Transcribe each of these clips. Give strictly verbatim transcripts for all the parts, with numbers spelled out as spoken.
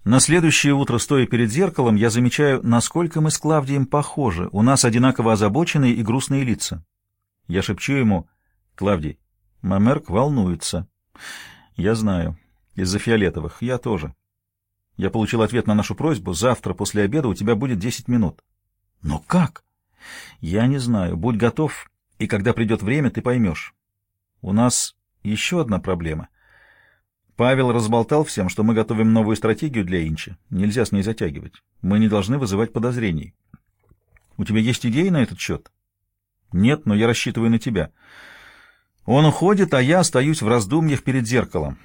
На следующее утро, стоя перед зеркалом, я замечаю, насколько мы с Клавдием похожи. У нас одинаково озабоченные и грустные лица. Я шепчу ему: «Клавдий, Мамерк волнуется». «Я знаю. Из-за фиолетовых. Я тоже». Я получил ответ на нашу просьбу: «Завтра после обеда у тебя будет десять минут». «Но как?» «Я не знаю. Будь готов, и когда придет время, ты поймешь. У нас еще одна проблема». Павел разболтал всем, что мы готовим новую стратегию для Инчи. Нельзя с ней затягивать. Мы не должны вызывать подозрений. У тебя есть идеи на этот счет? Нет, но я рассчитываю на тебя. Он уходит, а я остаюсь в раздумьях перед зеркалом.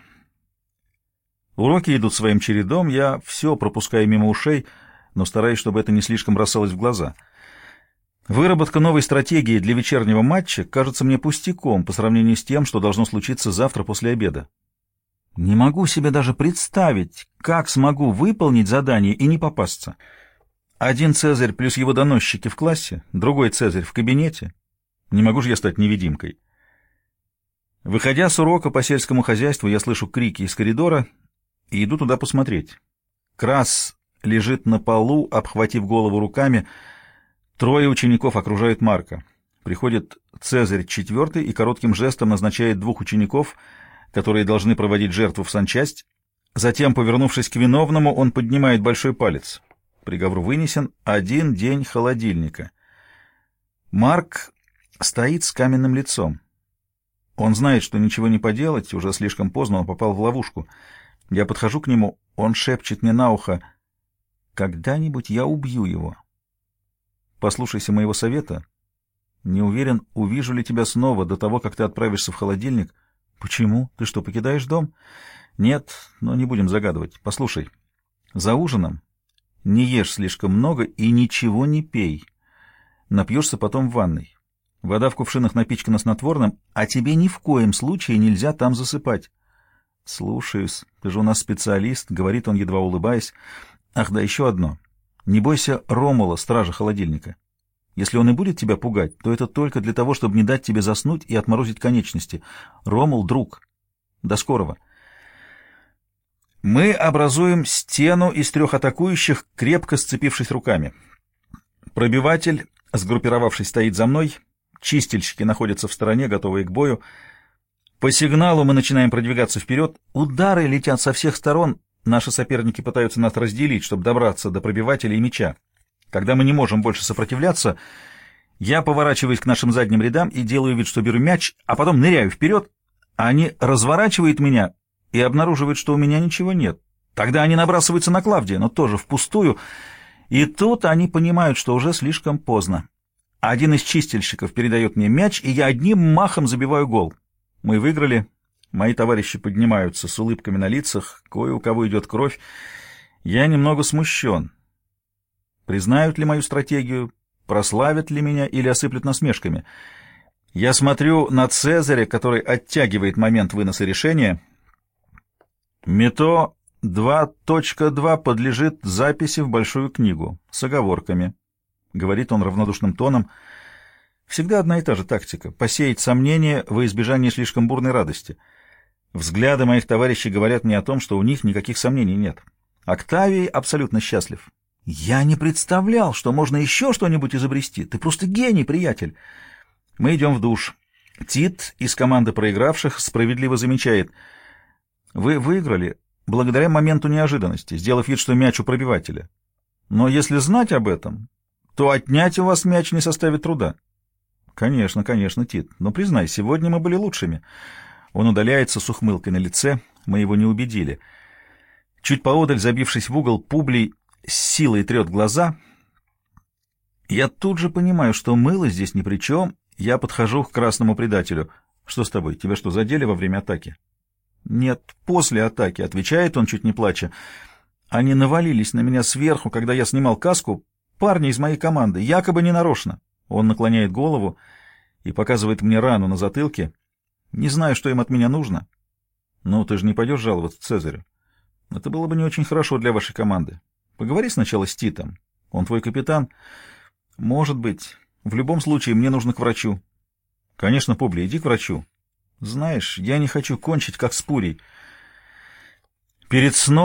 Уроки идут своим чередом, я все пропускаю мимо ушей, но стараюсь, чтобы это не слишком бросалось в глаза. Выработка новой стратегии для вечернего матча кажется мне пустяком по сравнению с тем, что должно случиться завтра после обеда. Не могу себе даже представить, как смогу выполнить задание и не попасться. Один Цезарь плюс его доносчики в классе, другой Цезарь в кабинете. Не могу же я стать невидимкой. Выходя с урока по сельскому хозяйству, я слышу крики из коридора и иду туда посмотреть. Крас лежит на полу, обхватив голову руками. Трое учеников окружают Марка. Приходит Цезарь четвертый и коротким жестом назначает двух учеников, которые должны проводить жертву в санчасть. Затем, повернувшись к виновному, он поднимает большой палец. Приговор вынесен: один день холодильника. Марк стоит с каменным лицом. Он знает, что ничего не поделать, уже слишком поздно, он попал в ловушку. Я подхожу к нему, он шепчет мне на ухо: «Когда-нибудь я убью его. Послушайся моего совета. Не уверен, увижу ли тебя снова до того, как ты отправишься в холодильник». «Почему? Ты что, покидаешь дом?» «Нет, но не будем загадывать. Послушай, за ужином не ешь слишком много и ничего не пей. Напьешься потом в ванной. Вода в кувшинах напичкана снотворным, а тебе ни в коем случае нельзя там засыпать». «Слушаюсь. Ты же у нас специалист», — говорит он, едва улыбаясь. «Ах да, еще одно. Не бойся Ромула, стража холодильника. Если он и будет тебя пугать, то это только для того, чтобы не дать тебе заснуть и отморозить конечности. Ромул — друг. До скорого». Мы образуем стену из трех атакующих, крепко сцепившись руками. Пробиватель, сгруппировавшись, стоит за мной. Чистильщики находятся в стороне, готовые к бою. По сигналу мы начинаем продвигаться вперед. Удары летят со всех сторон. Наши соперники пытаются нас разделить, чтобы добраться до пробивателя и мяча. Когда мы не можем больше сопротивляться, я поворачиваюсь к нашим задним рядам и делаю вид, что беру мяч, а потом ныряю вперед. Они разворачивают меня и обнаруживают, что у меня ничего нет. Тогда они набрасываются на Клавдия, но тоже впустую. И тут они понимают, что уже слишком поздно. Один из чистильщиков передает мне мяч, и я одним махом забиваю гол. Мы выиграли. Мои товарищи поднимаются с улыбками на лицах, кое у кого идет кровь. Я немного смущен. Признают ли мою стратегию, прославят ли меня или осыплют насмешками? Я смотрю на Цезаря, который оттягивает момент выноса решения. Мето два точка два подлежит записи в большую книгу с оговорками, — говорит он равнодушным тоном. Всегда одна и та же тактика — посеять сомнения во избежание слишком бурной радости. Взгляды моих товарищей говорят мне о том, что у них никаких сомнений нет. Октавий абсолютно счастлив. «Я не представлял, что можно еще что-нибудь изобрести. Ты просто гений, приятель». Мы идем в душ. Тит из команды проигравших справедливо замечает: «Вы выиграли благодаря моменту неожиданности, сделав вид, что мяч у пробивателя. Но если знать об этом, то отнять у вас мяч не составит труда». «Конечно, конечно, Тит. Но признай, сегодня мы были лучшими». Он удаляется с ухмылкой на лице. Мы его не убедили. Чуть поодаль, забившись в угол, Публий с силой трет глаза. Я тут же понимаю, что мыло здесь ни при чем. Я подхожу к красному предателю. «Что с тобой? Тебя что, задели во время атаки?» «Нет, после атаки», — отвечает он, чуть не плача. «Они навалились на меня сверху, когда я снимал каску. Парни из моей команды, якобы ненарочно». Он наклоняет голову и показывает мне рану на затылке. Не знаю, что им от меня нужно. «Ну, ты же не пойдешь жаловаться Цезарю? Это было бы не очень хорошо для вашей команды. Поговори сначала с Титом. Он твой капитан». «Может быть. В любом случае, мне нужно к врачу». «Конечно, Публий, иди к врачу. Знаешь, я не хочу кончить, как с Пурей». Перед сном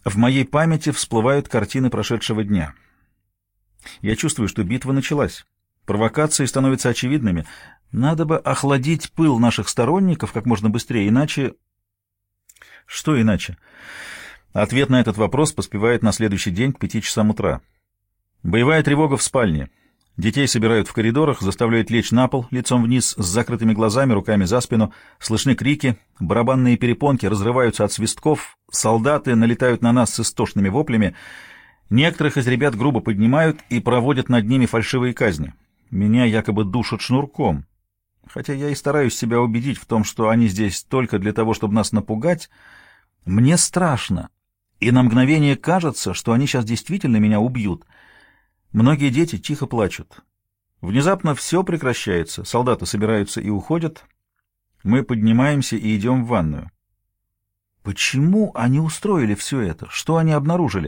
В моей памяти всплывают картины прошедшего дня. Я чувствую, что битва началась. Провокации становятся очевидными. Надо бы охладить пыл наших сторонников как можно быстрее, иначе... Что иначе? Ответ на этот вопрос поспевает на следующий день к пяти часам утра. Боевая тревога в спальне. Детей собирают в коридорах, заставляют лечь на пол, лицом вниз, с закрытыми глазами, руками за спину. Слышны крики, барабанные перепонки разрываются от свистков, солдаты налетают на нас с истошными воплями. Некоторых из ребят грубо поднимают и проводят над ними фальшивые казни. Меня якобы душат шнурком. Хотя я и стараюсь себя убедить в том, что они здесь только для того, чтобы нас напугать. Мне страшно, и на мгновение кажется, что они сейчас действительно меня убьют. Многие дети тихо плачут. Внезапно все прекращается, солдаты собираются и уходят. Мы поднимаемся и идем в ванную. Почему они устроили все это? Что они обнаружили?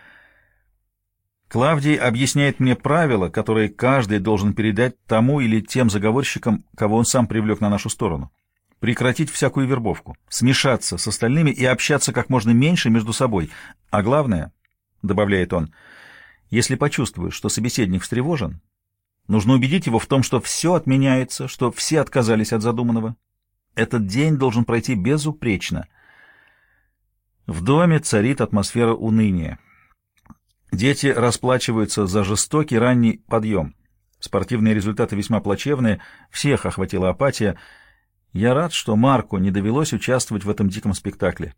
Клавдий объясняет мне правила, которые каждый должен передать тому или тем заговорщикам, кого он сам привлек на нашу сторону. Прекратить всякую вербовку, смешаться с остальными и общаться как можно меньше между собой. А главное, — добавляет он, — если почувствуешь, что собеседник встревожен, нужно убедить его в том, что все отменяется, что все отказались от задуманного. Этот день должен пройти безупречно. В доме царит атмосфера уныния. Дети расплачиваются за жестокий ранний подъем. Спортивные результаты весьма плачевные, всех охватила апатия. Я рад, что Марку не довелось участвовать в этом диком спектакле.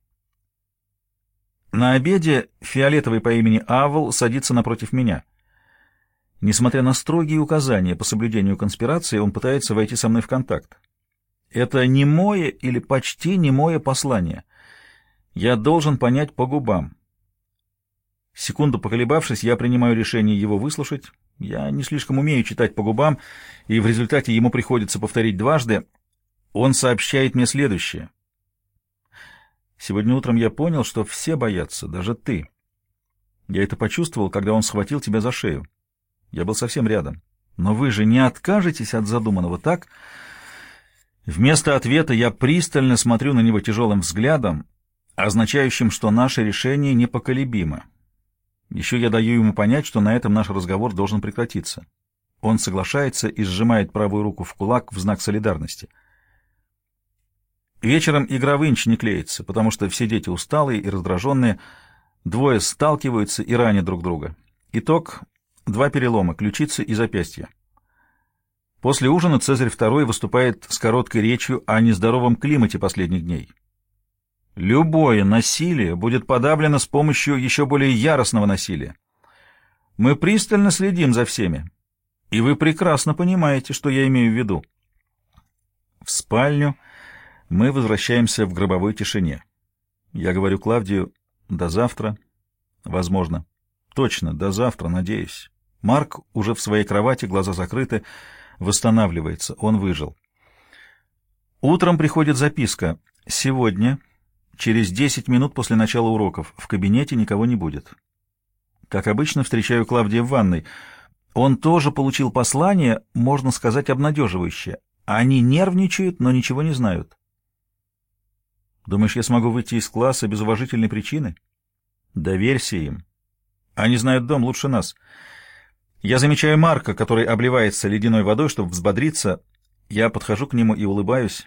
На обеде фиолетовый по имени Авл садится напротив меня. Несмотря на строгие указания по соблюдению конспирации, он пытается войти со мной в контакт. Это немое или почти немое послание. Я должен понять по губам. Секунду поколебавшись, я принимаю решение его выслушать. Я не слишком умею читать по губам, и в результате ему приходится повторить дважды. Он сообщает мне следующее. Сегодня утром я понял, что все боятся, даже ты. Я это почувствовал, когда он схватил тебя за шею. Я был совсем рядом. Но вы же не откажетесь от задуманного, так? Вместо ответа я пристально смотрю на него тяжелым взглядом, означающим, что наше решение непоколебимо. Еще я даю ему понять, что на этом наш разговор должен прекратиться. Он соглашается и сжимает правую руку в кулак в знак солидарности. Вечером игра в инч не клеится, потому что все дети усталые и раздраженные, двое сталкиваются и ранят друг друга. Итог — два перелома, ключицы и запястья. После ужина Цезарь второй выступает с короткой речью о нездоровом климате последних дней. Любое насилие будет подавлено с помощью еще более яростного насилия. Мы пристально следим за всеми, и вы прекрасно понимаете, что я имею в виду. В спальню мы возвращаемся в гробовой тишине. Я говорю Клавдию: до завтра. Возможно. Точно, до завтра, надеюсь. Марк уже в своей кровати, глаза закрыты, восстанавливается. Он выжил. Утром приходит записка. Сегодня, через десять минут после начала уроков, в кабинете никого не будет. Как обычно, встречаю Клавдия в ванной. Он тоже получил послание, можно сказать, обнадеживающее. Они нервничают, но ничего не знают. Думаешь, я смогу выйти из класса без уважительной причины? Доверься им. Они знают дом лучше нас. Я замечаю Марка, который обливается ледяной водой, чтобы взбодриться. Я подхожу к нему и улыбаюсь.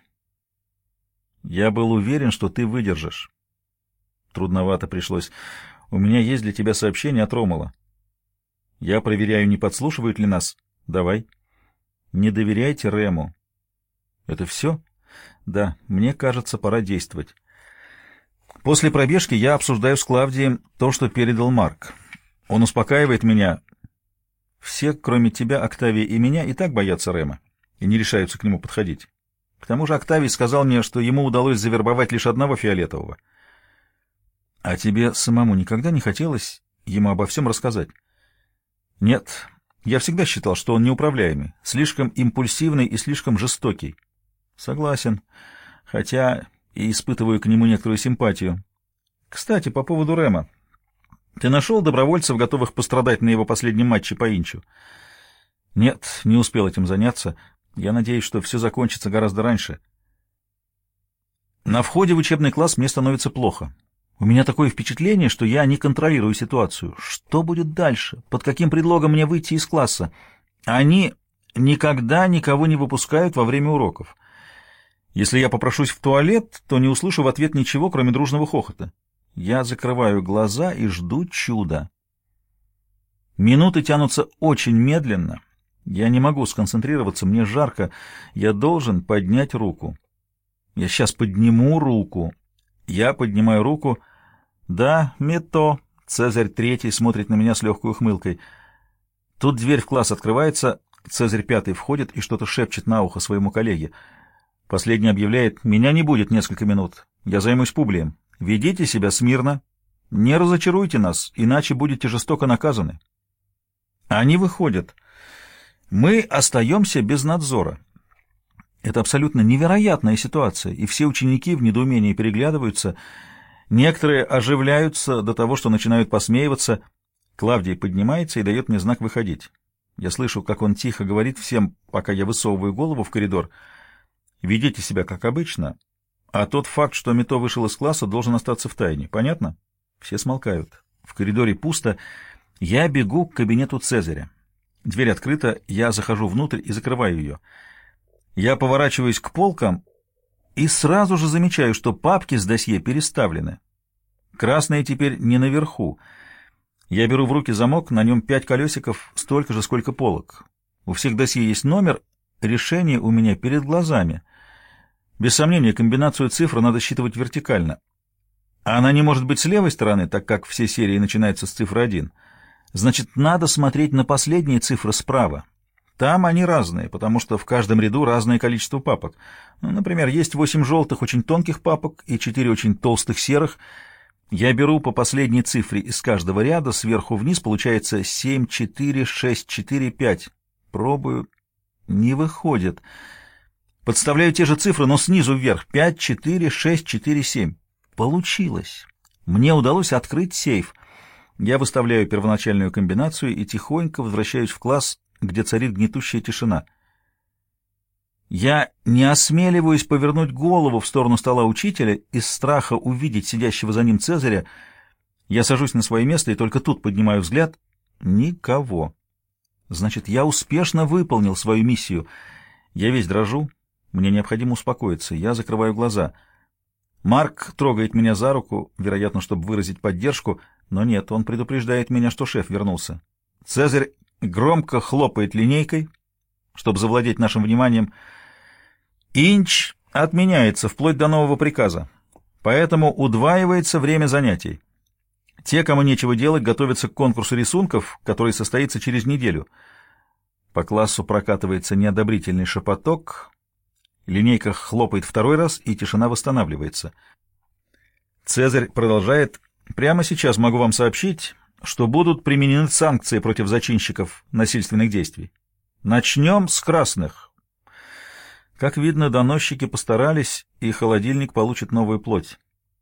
Я был уверен, что ты выдержишь. Трудновато пришлось. У меня есть для тебя сообщение от Ромала. Я проверяю, не подслушивают ли нас. Давай. Не доверяйте Рему. Это все? Да, мне кажется, пора действовать. После пробежки я обсуждаю с Клавдием то, что передал Марк. Он успокаивает меня. Все, кроме тебя, Октавия и меня, и так боятся Рема и не решаются к нему подходить. К тому же Октавий сказал мне, что ему удалось завербовать лишь одного фиолетового. А тебе самому никогда не хотелось ему обо всем рассказать? Нет, я всегда считал, что он неуправляемый, слишком импульсивный и слишком жестокий. Согласен, хотя и испытываю к нему некоторую симпатию. Кстати, по поводу Рема. Ты нашел добровольцев, готовых пострадать на его последнем матче по инчу? Нет, не успел этим заняться. Я надеюсь, что все закончится гораздо раньше. На входе в учебный класс мне становится плохо. У меня такое впечатление, что я не контролирую ситуацию. Что будет дальше? Под каким предлогом мне выйти из класса? Они никогда никого не выпускают во время уроков. Если я попрошусь в туалет, то не услышу в ответ ничего, кроме дружного хохота. Я закрываю глаза и жду чуда. Минуты тянутся очень медленно. Я не могу сконцентрироваться, мне жарко. Я должен поднять руку. Я сейчас подниму руку. Я поднимаю руку. Да, Мито. Цезарь Третий смотрит на меня с легкой ухмылкой. Тут дверь в класс открывается. Цезарь Пятый входит и что-то шепчет на ухо своему коллеге. Последний объявляет: «Меня не будет несколько минут. Я займусь Публием. Ведите себя смирно. Не разочаруйте нас, иначе будете жестоко наказаны». Они выходят. Мы остаемся без надзора. Это абсолютно невероятная ситуация, и все ученики в недоумении переглядываются. Некоторые оживляются до того, что начинают посмеиваться. Клавдий поднимается и дает мне знак выходить. Я слышу, как он тихо говорит всем, пока я высовываю голову в коридор: «Ведите себя как обычно, а тот факт, что Мито вышел из класса, должен остаться в тайне. Понятно?» Все смолкают. В коридоре пусто. Я бегу к кабинету Цезаря. Дверь открыта, я захожу внутрь и закрываю ее. Я поворачиваюсь к полкам и сразу же замечаю, что папки с досье переставлены. Красные теперь не наверху. Я беру в руки замок, на нем пять колесиков, столько же, сколько полок. У всех досье есть номер, решение у меня перед глазами. Без сомнения, комбинацию цифр надо считывать вертикально. Она не может быть с левой стороны, так как все серии начинаются с цифры один. Значит, надо смотреть на последние цифры справа. Там они разные, потому что в каждом ряду разное количество папок. Ну, например, есть восемь желтых очень тонких папок и четыре очень толстых серых. Я беру по последней цифре из каждого ряда, сверху вниз получается семь, четыре, шесть, четыре, пять. Пробую. Не выходит. Подставляю те же цифры, но снизу вверх. пять, четыре, шесть, четыре, семь. Получилось. Мне удалось открыть сейф. Я выставляю первоначальную комбинацию и тихонько возвращаюсь в класс, где царит гнетущая тишина. Я не осмеливаюсь повернуть голову в сторону стола учителя из страха увидеть сидящего за ним Цезаря. Я сажусь на свое место и только тут поднимаю взгляд. Никого. Значит, я успешно выполнил свою миссию. Я весь дрожу. Мне необходимо успокоиться. Я закрываю глаза. Марк трогает меня за руку, вероятно, чтобы выразить поддержку, но нет, он предупреждает меня, что шеф вернулся. Цезарь громко хлопает линейкой, чтобы завладеть нашим вниманием. Инч отменяется вплоть до нового приказа, поэтому удваивается время занятий. Те, кому нечего делать, готовятся к конкурсу рисунков, который состоится через неделю. По классу прокатывается неодобрительный шепоток. Линейка хлопает второй раз, и тишина восстанавливается. Цезарь продолжает: «Прямо сейчас могу вам сообщить, что будут применены санкции против зачинщиков насильственных действий. Начнем с красных. Как видно, доносчики постарались, и холодильник получит новую плоть».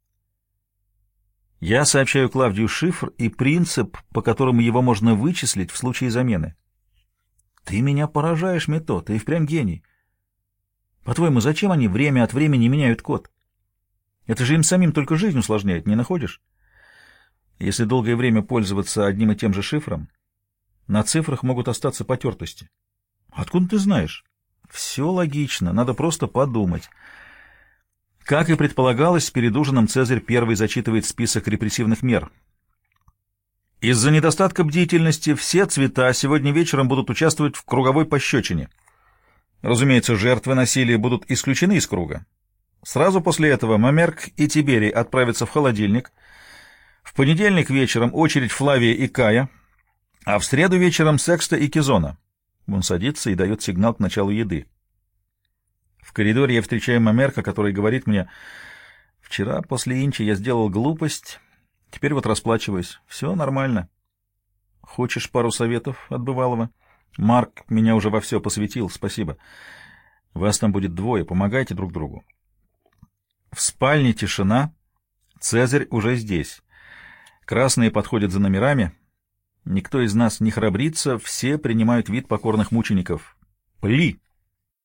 Я сообщаю Клавдию шифр и принцип, по которому его можно вычислить в случае замены. «Ты меня поражаешь, Мито, ты и впрямь гений. По-твоему, зачем они время от времени меняют код? Это же им самим только жизнь усложняет, не находишь? Если долгое время пользоваться одним и тем же шифром, на цифрах могут остаться потертости. Откуда ты знаешь? Все логично, надо просто подумать». Как и предполагалось, перед ужином Цезарь первый зачитывает список репрессивных мер. Из-за недостатка бдительности все цвета сегодня вечером будут участвовать в круговой пощечине. Разумеется, жертвы насилия будут исключены из круга. Сразу после этого Мамерк и Тиберий отправятся в холодильник. В понедельник вечером очередь Флавия и Кая, а в среду вечером Секста и Кизона. Он садится и дает сигнал к началу еды. В коридоре я встречаю Мамерка, который говорит мне: «Вчера после Инчи я сделал глупость, теперь вот расплачиваюсь. Все нормально». «Хочешь пару советов от бывалого?» «Марк меня уже во все посвятил, спасибо. Вас там будет двое, помогайте друг другу». В спальне тишина. Цезарь уже здесь. Красные подходят за номерами. Никто из нас не храбрится, все принимают вид покорных мучеников. «Пли!»